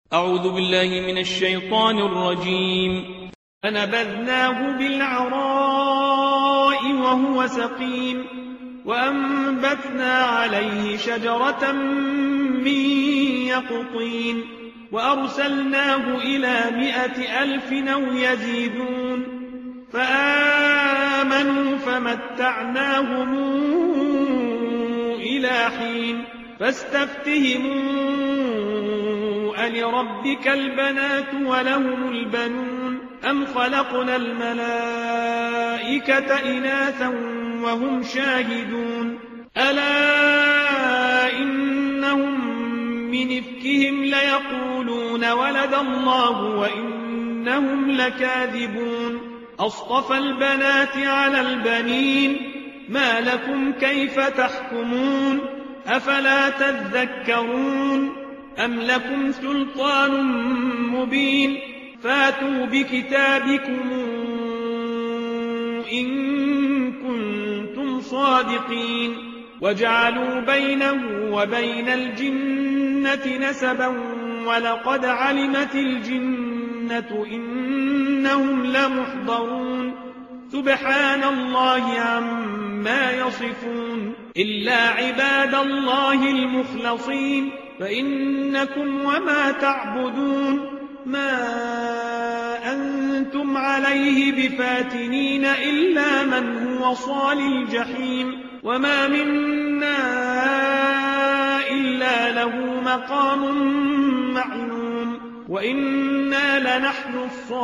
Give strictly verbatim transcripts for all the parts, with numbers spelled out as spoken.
أعوذ بالله من الشيطان الرجيم. فنبذناه بالعراء وهو سقيم وأنبتنا عليه شجرة من يقطين وأرسلناه إلى مائة ألف أو يزيدون فآمنوا فمتعناهم إلى حين فاستفتهموا ألربك البنات ولهم البنون أم خلقنا الملائكة إناثا وهم شاهدون ألا إنهم من إفكهم ليقولون ولد الله وإنهم لكاذبون أصطفى البنات على البنين ما لكم كيف تحكمون أفلا تذكرون أم لكم سلطان مبين فاتوا بكتابكم إن كنتم صادقين وجعلوا بينه وبين الجنة نسبا ولقد علمت الجنة إنهم لمحضرون سبحان الله عما يصفون إلا عباد الله المخلصين فإنكم وما تعبدون ما أنتم عليه بفاتنين إلا من هو صال الجحيم وما منا إلا له مقام معلوم وإنا لنحن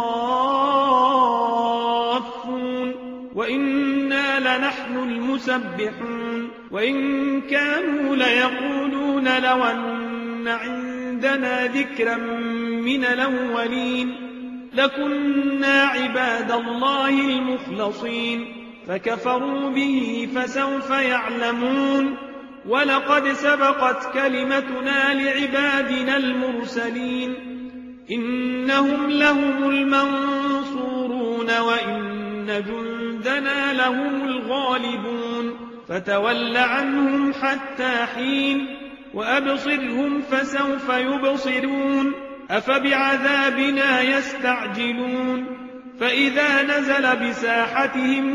الصافون وإنا لنحن المسبحون وإن كانوا ليقولون لو أن عندنا ذكرا من الأولين لكنا عباد الله المخلصين فكفروا به فسوف يعلمون ولقد سبقت كلمتنا لعبادنا المرسلين إنهم لهم المنصورون وإن جندنا لهم الغالبون فتول عنهم حتى حين وأبصرهم فسوف يبصرون أفبعذابنا يستعجلون فإذا نزل بساحتهم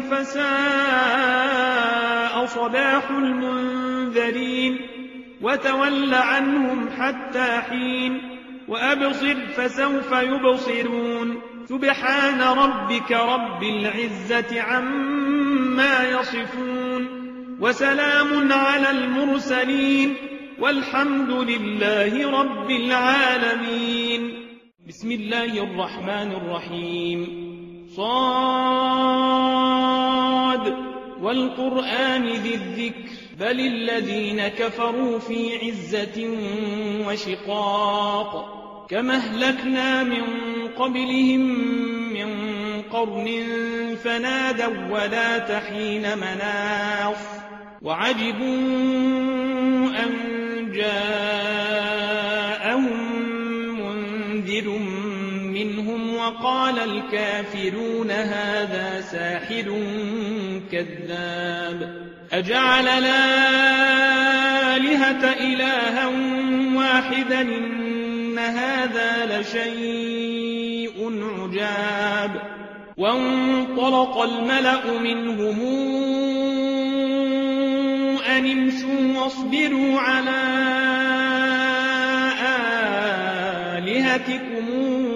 فساء صباح المنذرين وتول عنهم حتى حين وأبصر فسوف يبصرون سبحان ربك رب العزة عما يصفون وسلام على المرسلين والحمد لله رب العالمين. بسم الله الرحمن الرحيم. صاد والقرآن ذي الذكر بل الذين كفروا في عزة وشقاق كما أهلكنا من قبلهم من قرن فنادوا ولا تحين مناص وعجبوا أن جاءهم منذر منهم وقال الكافرون هذا ساحر كذاب أجعل الآلهة إلها واحدا إن هذا لشيء عجاب وانطلق الملأ منهم أن امشوا واصبروا على آلهتكم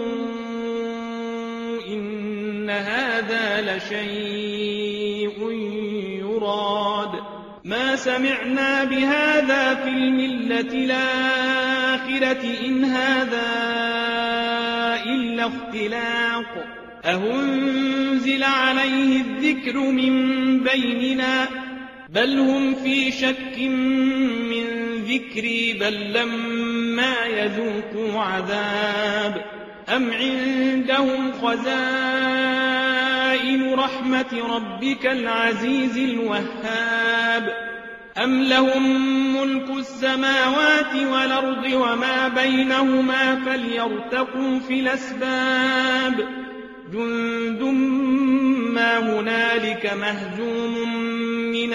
إن هذا لشيء يراد ما سمعنا بهذا في الملة الآخرة إن هذا إلا اختلاق أهنزل عليه الذكر من بيننا بل هم في شك من ذكري بل لما يذوقوا عذاب أم عندهم خزائن رحمة ربك العزيز الوهاب أم لهم ملك السماوات والأرض وما بينهما فليرتقوا في الأسباب جند ما هنالك مهزوم من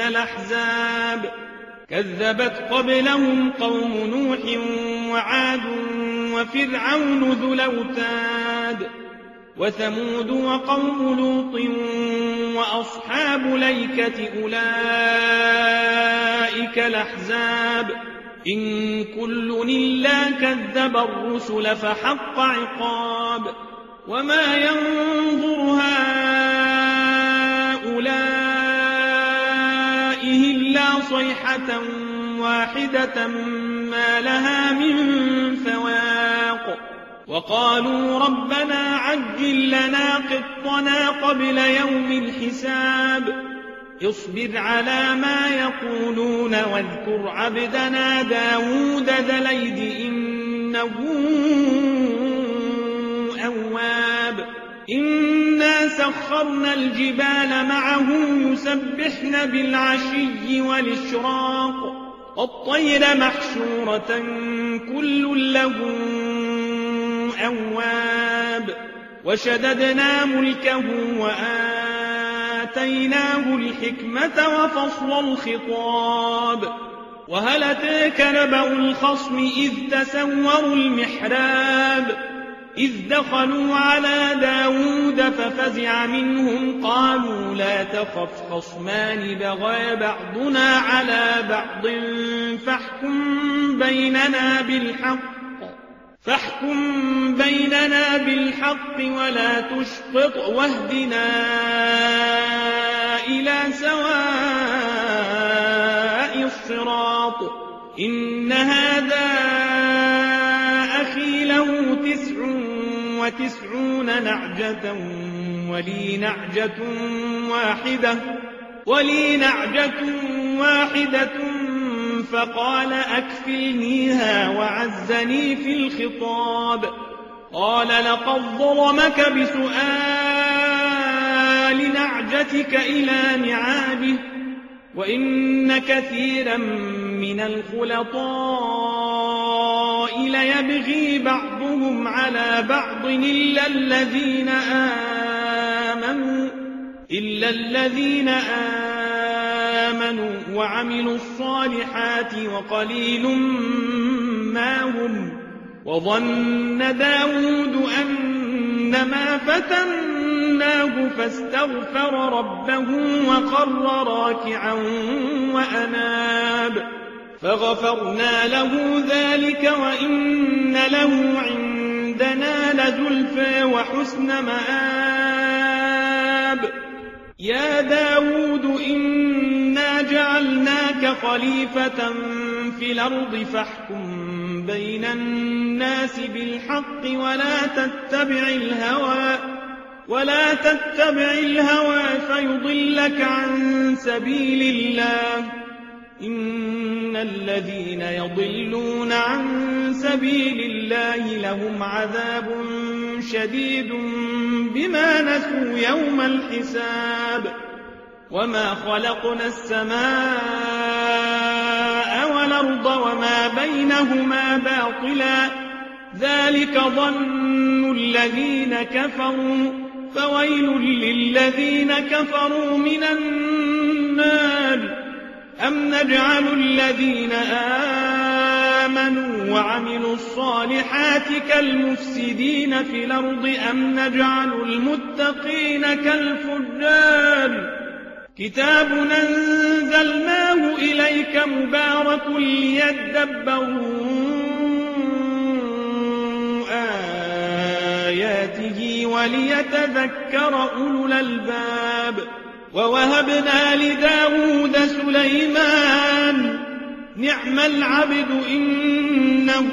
الأحزاب كذبت قبلهم قوم نوح وعاد وفرعون ذو الأوتاد وثمود وقوم لوط وأصحاب الأيكة أولئك الأحزاب إن كل إلا كذب الرسل فحق عقاب وما ينظر هؤلاء إلا صيحة واحدة ما لها من فواق وقالوا ربنا عجل لنا قطنا قبل يوم الحساب اصبر على ما يقولون واذكر عبدنا داود ذا الأيد إنه أواب إنا سخرنا الجبال معه يسبحن بالعشي والإشراق والطير محشورة كل له أواب وشددنا ملكه وآتيناه الحكمة وفصل الخطاب وهل أتاك نبأ الخصم إذ تسوروا المحراب إذ دخلوا على داود ففزع منهم قالوا لا تخف خصمان بغى بعضنا على بعض فاحكم بيننا بالحق فاحكم بيننا بالحق ولا تشطط واهدنا إلى سواء الصراط إن هذا أخي له تسع وتسعون نعجة ولي نعجة واحدة ولي نعجة واحدة فقال أكفلنيها وعزني في الخطاب قال لقد ظلمك بسؤال نعجتك إلى نعابه وإن كثيرا من الخلطاء ليبغي بعضهم على بعض إلا الذين آمنوا إلا الذين آمنوا وعملوا الصالحات وقليل ما هم وظن داود أنما فتناه فاستغفر ربه وخر راكعا وأناب فغفرنا له ذلك وإن له عندنا لزلفى وحسن مآب يا داود إنا جعلناك خليفة في الأرض فاحكم بين الناس بالحق ولا تتبع الهوى ولا تتبع الهوى فيضلك عن سبيل الله إن الذين يضلون عن سبيل الله لهم عذاب شديد بما نسوا يوم الحساب وما خلقنا السماء والأرض وما بينهما باطلا ذلك ظن الذين كفروا فويل للذين كفروا من النار أم نجعل الذين آمنوا وعملوا الصالحات كالمفسدين في الأرض أم نجعل المتقين كالفجار كتاب أنزلناه إليك مبارك ليدبروا آياته وليتذكر أولو الألباب ووهبنا لداود سليمان نعم العبد إنه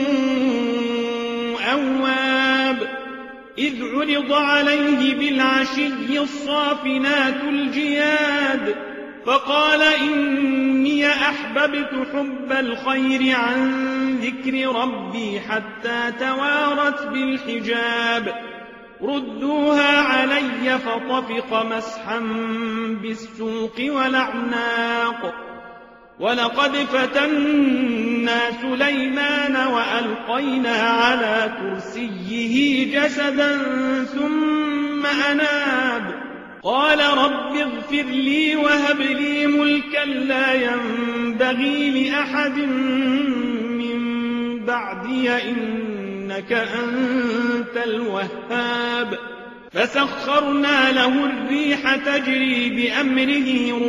أواب إذ عرض عليه بالعشي الصافنات الجياد فقال إني أحببت حب الخير عن ذكر ربي حتى توارت بالحجاب ردوها علي فطفق مسحا بالسوق والأعناق ولقد فتنا سليمان وألقينا على كرسيه جسدا ثم أناب قال رب اغفر لي وهب لي ملكا لا ينبغي لأحد من بعدي إن إنك أنت الوهاب فسخرنا له الريح تجري بأمره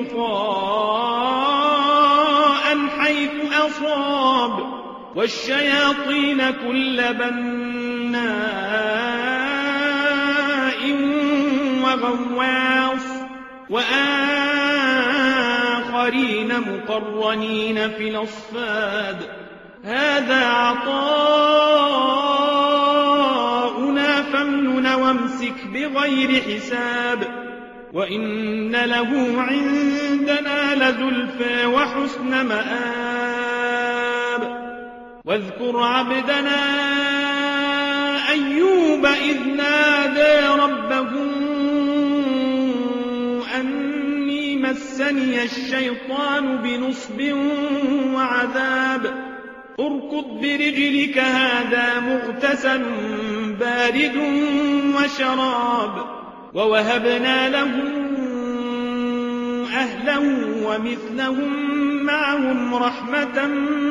رخاء حيث أصاب والشياطين كل بناء وغواص وآخرين مقرنين في الأصفاد هذا عطاؤنا فامنن وامسك بغير حساب وإن له عندنا لزلفى وحسن مآب واذكر عبدنا أيوب إذ نادى ربه أني مسني الشيطان بنصب وعذاب اركض برجلك هذا مغتسل بارد وشراب ووهبنا له أهله ومثلهم معهم رحمة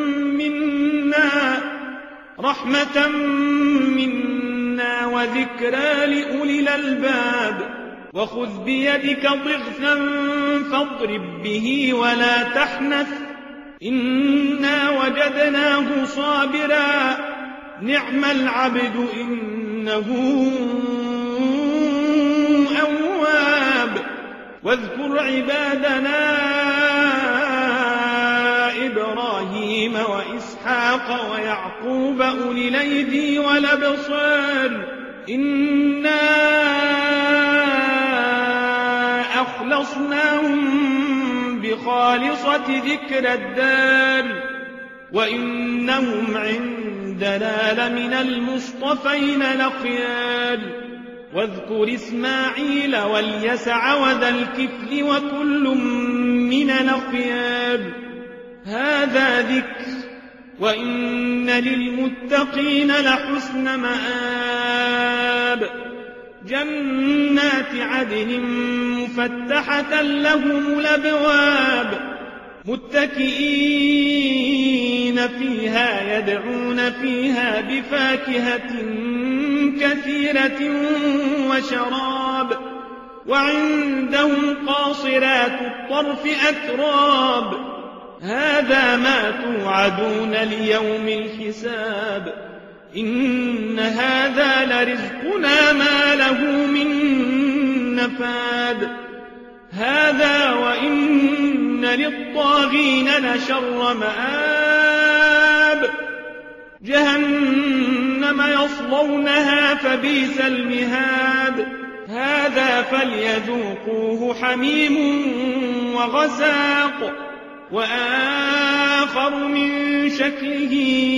منا رحمة منا وذكرى لأولي الألباب وخذ بيدك ضغثا فاضرب به ولا تحنث إنا وجدناه صابرا نعم العبد إنه أواب واذكر عبادنا إبراهيم وإسحاق ويعقوب أولي الأيدي والأبصار إنا أخلصناهم بخالصة ذكر الدار وإنهم عندنا لمن المصطفين الأخيار واذكر إسماعيل واليسع وذا الكفل وكل من الأخيار هذا ذكر وإن للمتقين لحسن مآب جنات عدن مفتحة لهم الأبواب متكئين فيها يدعون فيها بفاكهة كثيرة وشراب وعندهم قاصرات الطرف أتراب هذا ما توعدون ليوم الحساب إن هذا لرزقنا ما له من نفاد هذا وإن للطاغين لشر مآب جهنم يصلونها فبئس المهاد هذا فليذوقوه حميم وغساق وآخر من شكله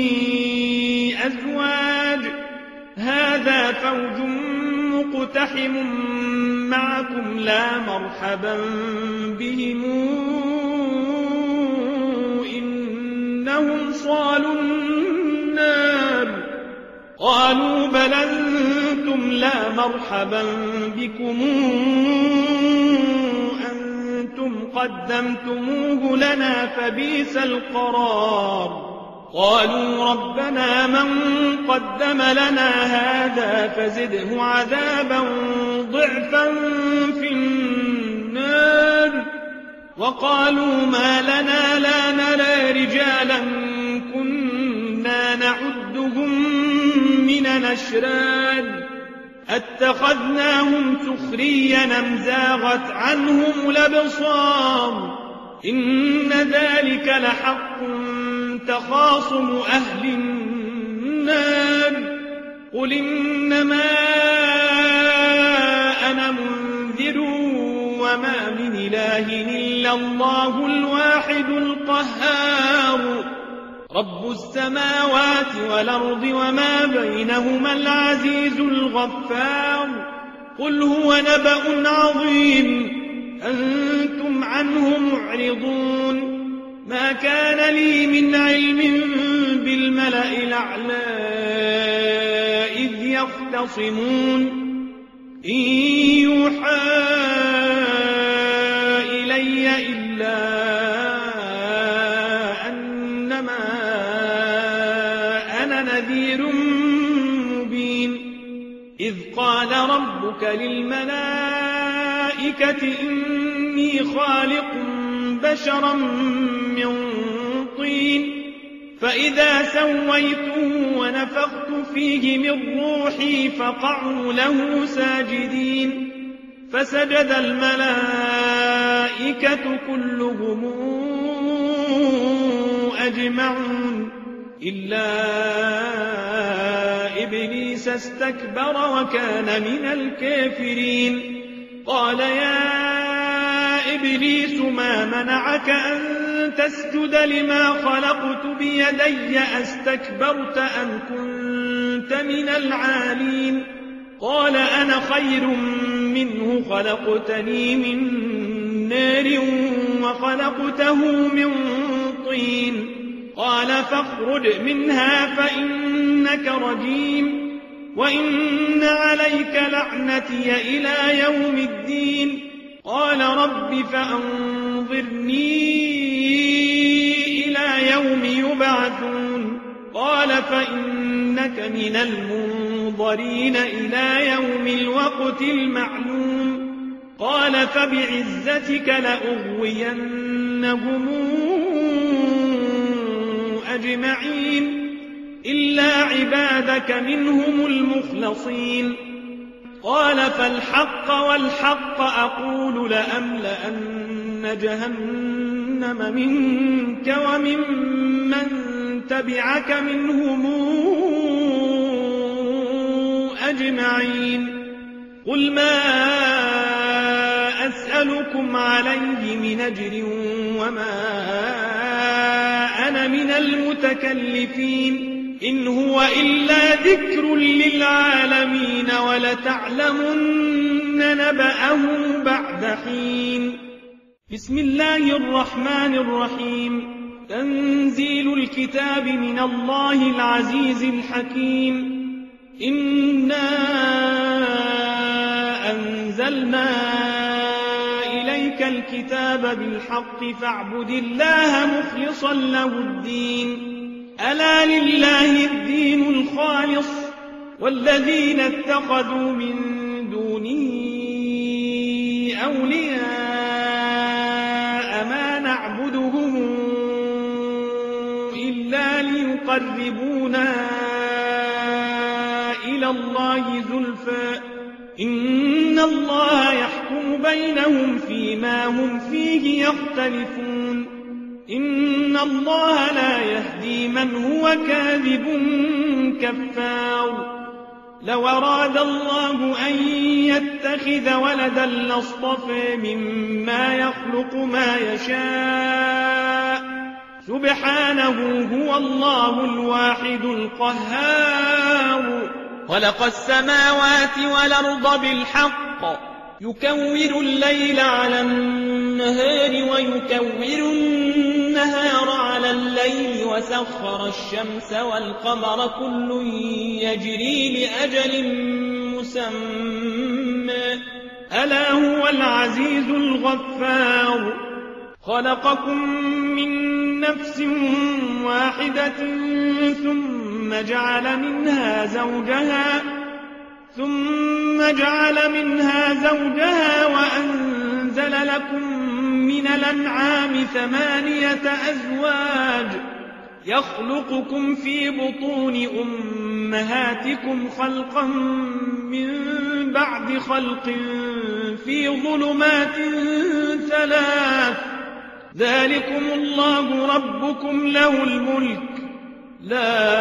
أزواج هذا فوج مقتحم معكم لا مرحبا بهم إنهم صالوا النار قالوا بل أنتم لا مرحبا بكم أنتم قدمتموه لنا فبئس القرار قالوا ربنا من قدم لنا هذا فزده عذابا ضعفا في النار وقالوا ما لنا لا نرى رجالا كنا نعدهم من الأشرار اتخذناهم سخريا أم زاغت عنهم الأبصار إن ذلك لحق تخاصم أهل النار قل إنما أنا منذر وما من إله إلا الله الواحد القهار رب السماوات والأرض وما بينهما العزيز الغفار قل هو نبأ عظيم أنتم عنه معرضون ما كان لي من علم بالملأ الأعلى إذ يختصمون إن يوحى إلي إلا أنما أنا نذير إذ قال ربك للملائكة إني خالق بشرا من طين فإذا سويته ونفخت فيه من روحي فقعوا له ساجدين فسجد الملائكة كلهم أجمعون إلا إبليس استكبر وكان من الكافرين قال يا إبليس ما منعك أن تسجد لما خلقت بيدي أستكبرت أم كنت من العالين قال أنا خير منه خلقتني من نار وخلقته من طين قال فاخرج منها فإنك رجيم وإن عليك لعنتي إلى يوم الدين قال رب فأنظرني إلى يوم يبعثون قال فإنك من المنظرين إلى يوم الوقت المعلوم قال فبعزتك لأغوينهم أجمعين إلا عبادك منهم المخلصين قال فالحق والحق أقول لأملأن جهنم منك ومن من تبعك منهم أجمعين قل ما أسألكم عليه من أجر وما أنا من المتكلفين إن هو إلا ذكر للعالمين ولتعلمن نبأه بعد حين بسم الله الرحمن الرحيم تنزيل الكتاب من الله العزيز الحكيم إنا أنزلنا إليك الكتاب بالحق فاعبد الله مخلصا له الدين ألا لله الدين الخالص والذين اتخذوا من دونه أولياء ما نعبدهم إلا ليقربونا إلى الله زلفى إن الله يحكم بينهم فيما هم فيه يختلفون إن الله لا يهدي من هو كاذب كفار لو أراد الله أن يتخذ ولدا لاصطفى مما يخلق ما يشاء سبحانه هو الله الواحد القهار خلق السماوات والأرض بالحق يكور الليل على النهار ويكور النهار على الليل وسخر الشمس والقمر كل يجري لأجل مسمى ألا هو العزيز الغفار خلقكم من نفس واحدة ثم جعل منها زوجها ثم جعل منها زوجها وأنزل لكم من الأنعام ثمانية أزواج يخلقكم في بطون أمهاتكم خلقا من بعد خلق في ظلمات ثلاث ذلكم الله ربكم له الملك لا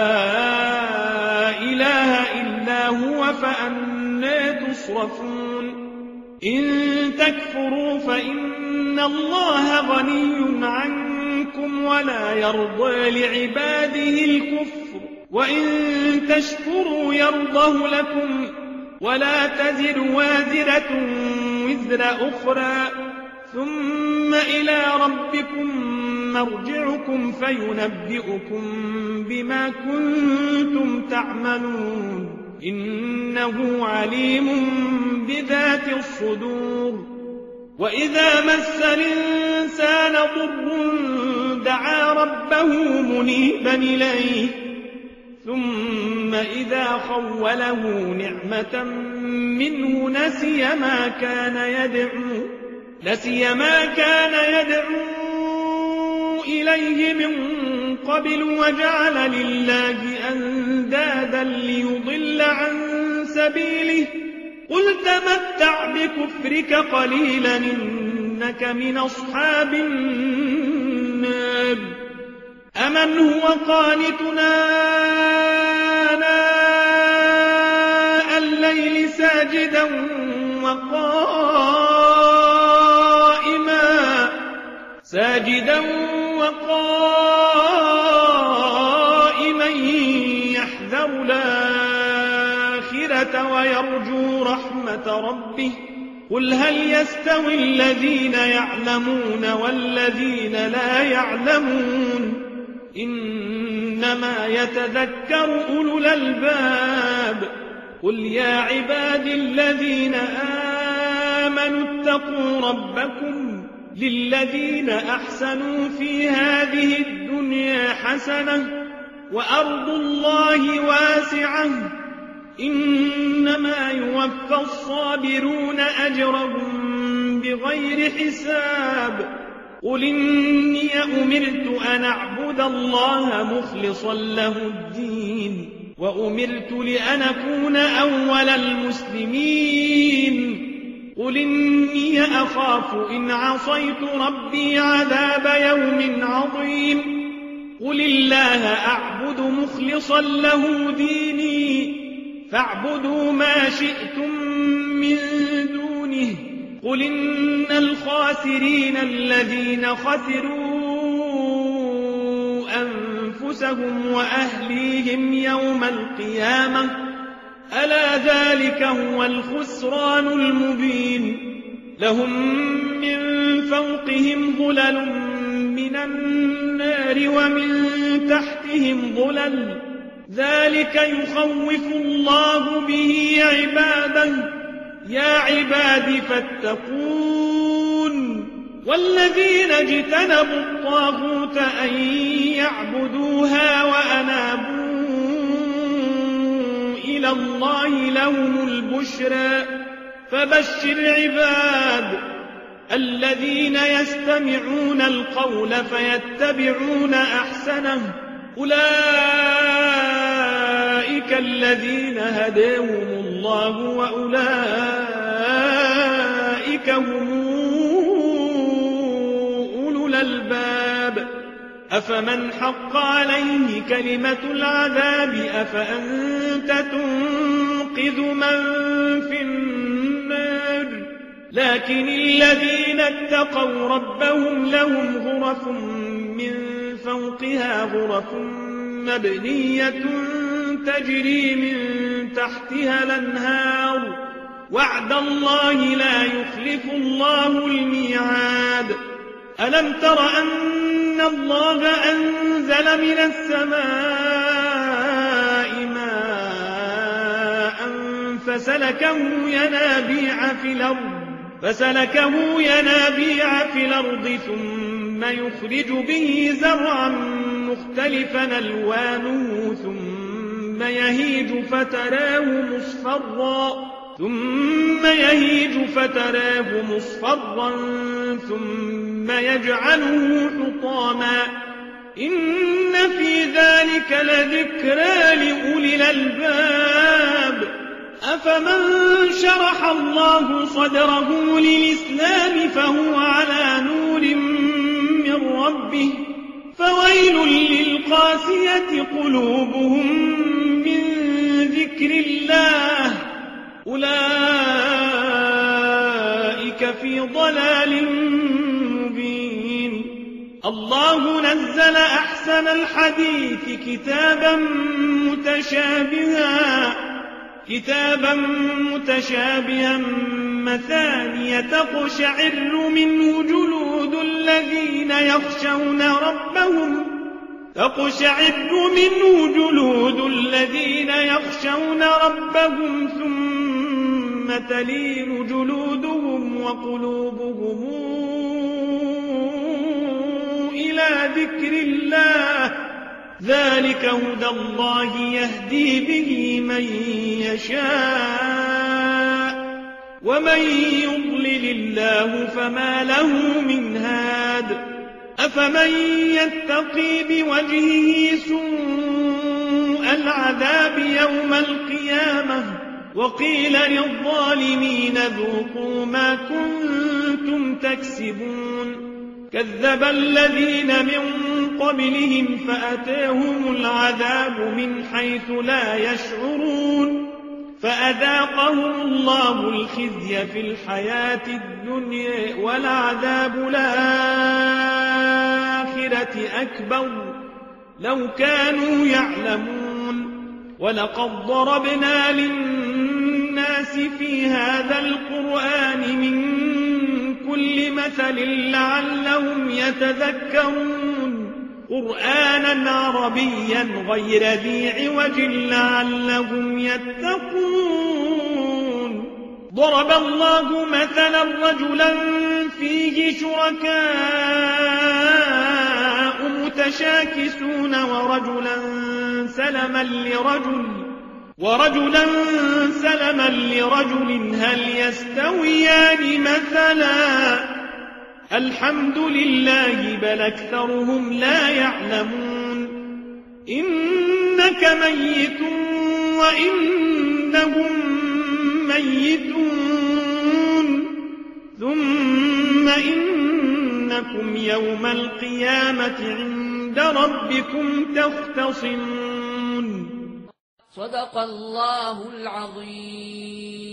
إله إلا هو فأنى تصرفون إن تكفروا فإن الله غني عنكم ولا يرضى لعباده الكفر وإن تشكروا يرضه لكم ولا تزر وازرة وزر أخرى ثم إلى ربكم مرجعكم فينبئكم بما كنتم تعملون إنه عليم بذات الصدور وإذا مس الإنسان ضر دعا ربه منيبا إليه ثم إذا خوله نعمة منه نسي ما كان يدعو نسي ما كان يدعو إليه من قبل وجعل لله أندادا ليضل عن سبيله قل تمتع بكفرك قليلا إنك من أصحاب النار أمن هو قانتنا آناء الليل ساجدا وقائما ساجدا وقائما يحذر الآخرة ويرجو رحمة ربه قل هل يستوي الذين يعلمون والذين لا يعلمون إنما يتذكر أولو الألباب قل يا عباد الذين آمنوا اتقوا ربكم للذين أحسنوا في هذه الدنيا حسنة وأرض الله واسعة إنما يوفى الصابرون أجرهم بغير حساب قل إني أمرت أن أعبد الله مخلصا له الدين وأمرت لأن أكون أول المسلمين قل إني أخاف إن عصيت ربي عذاب يوم عظيم قل الله أعبد مخلصا له ديني فاعبدوا ما شئتم من دونه قل إن الخاسرين الذين خسروا أنفسهم وأهليهم يوم القيامة ألا ذلك هو الخسران المبين لهم من فوقهم ظلل من النار ومن تحتهم ظلل ذلك يخوف الله به عباده يا عباد فاتقون والذين اجتنبوا الطاغوت أن يعبدوها وأنابوا إلى الله لهم البشرى فبشر عباد الذين يستمعون القول فيتبعون أحسنه أولئك الذين هداهم الله وأولئك هم أولو الألباب أفمن حق عليه كلمة العذاب أفأنت تنقذ من في النار لكن الذين اتقوا ربهم لهم غرف من فوقها غرف مبنية تجري من تحتها الأنهار وعد الله لا يخلف الله الميعاد ألم تر أن الله أنزل من السماء ماء فسلكه ينابيع في الأرض فسلكه ينابيع في الأرض ثم يخرج به زرعا مختلفا ألوانه ثم يهيج فتراه مصفرا ثم يهيج فتراه مصفرا ثم يجعله حطاما إن في ذلك لذكرى لأولي الألباب أفمن شرح الله صدره للإسلام فهو على نور من ربه فويل للقاسية قلوبهم من ذكر الله أولئك في ضلال مبين الله نزل أحسن الحديث كتابا متشابها كتابا متشابها مثانية تقشعر منه جلود الذين يخشون ربهم تقشعر منه جلود الذين يخشون ربهم ثم تلين جلودهم وقلوبهم إلى ذكر الله ذلك هدى الله يهدي به من يشاء ومن يضلل الله فما له من هاد أفمن يتقي بوجهه سوء العذاب يوم القيامة وقيل للظالمين ذوقوا ما كنتم تكسبون كذب الذين من قبلهم فأتاهم العذاب من حيث لا يشعرون فأذاقهم الله الخزي في الحياة الدنيا ولعذاب الآخرة أكبر لو كانوا يعلمون ولقد ضربنا للناس في هذا القرآن من كل مثل لعلهم يتذكرون قرآنا عربيا غير ذي عوج لعلهم يتقون ضرب الله مثلا رجلا فيه شركاء متشاكسون ورجلا سلما لرجل ورجلا سلما لرجل هل يستويان مثلا الحمد لله بل أكثرهم لا يعلمون إنك ميت وإنهم ميتون ثم إنكم يوم القيامة عند ربكم تختصمون صدق الله العظيم.